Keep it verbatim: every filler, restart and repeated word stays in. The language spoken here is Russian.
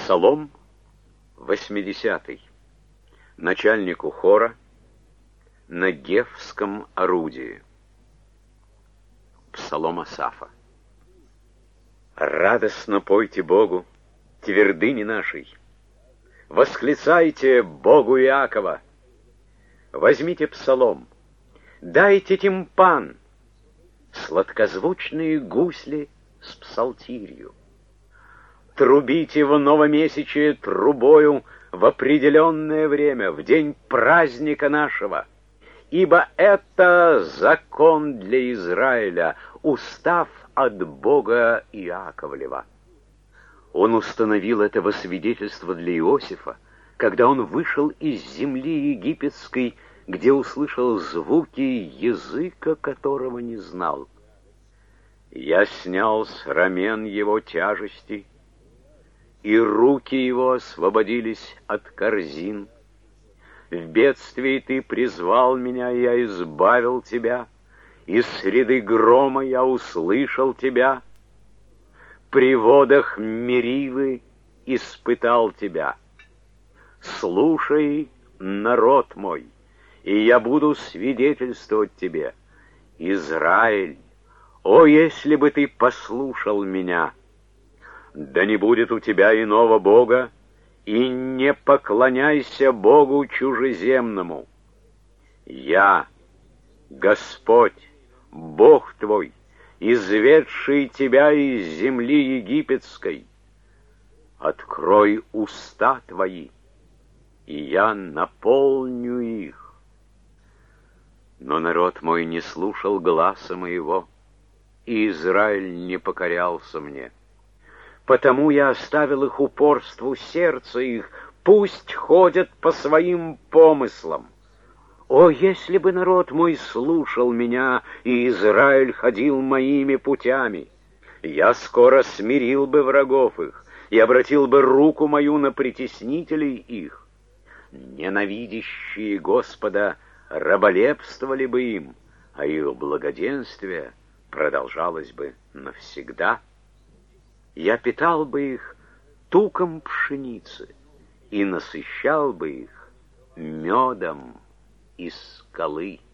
Псалом восьмидесятый. Начальнику хора на гефском орудии. Псалом Асафа. Радостно пойте Богу, твердыни нашей. Восклицайте Богу Иакова. Возьмите псалом, дайте тимпан, сладкозвучные гусли с псалтирью. Трубите в новомесячие трубою в определенное время, в день праздника нашего, ибо это закон для Израиля, устав от Бога Иаковлева. Он установил это во свидетельство для Иосифа, когда он вышел из земли египетской, где услышал звуки языка, которого не знал. Я снял с рамен его тяжести, и руки его освободились от корзин. В бедствии ты призвал меня, и я избавил тебя, из среды грома я услышал тебя, при водах Меривы испытал тебя. Слушай, народ мой, и я буду свидетельствовать тебе. Израиль, о, если бы ты послушал меня! Да не будет у тебя иного Бога, и не поклоняйся Богу чужеземному. Я, Господь, Бог твой, изведший тебя из земли египетской. Открой уста твои, и я наполню их. Но народ мой не слушал гласа моего, и Израиль не покорялся мне. Потому я оставил их упорству сердца их, пусть ходят по своим помыслам. О, если бы народ мой слушал меня, и Израиль ходил моими путями! Я скоро смирил бы врагов их, и обратил бы руку мою на притеснителей их. Ненавидящие Господа раболепствовали бы им, а их благоденствие продолжалось бы навсегда. Я питал бы их туком пшеницы и насыщал бы их медом из скалы.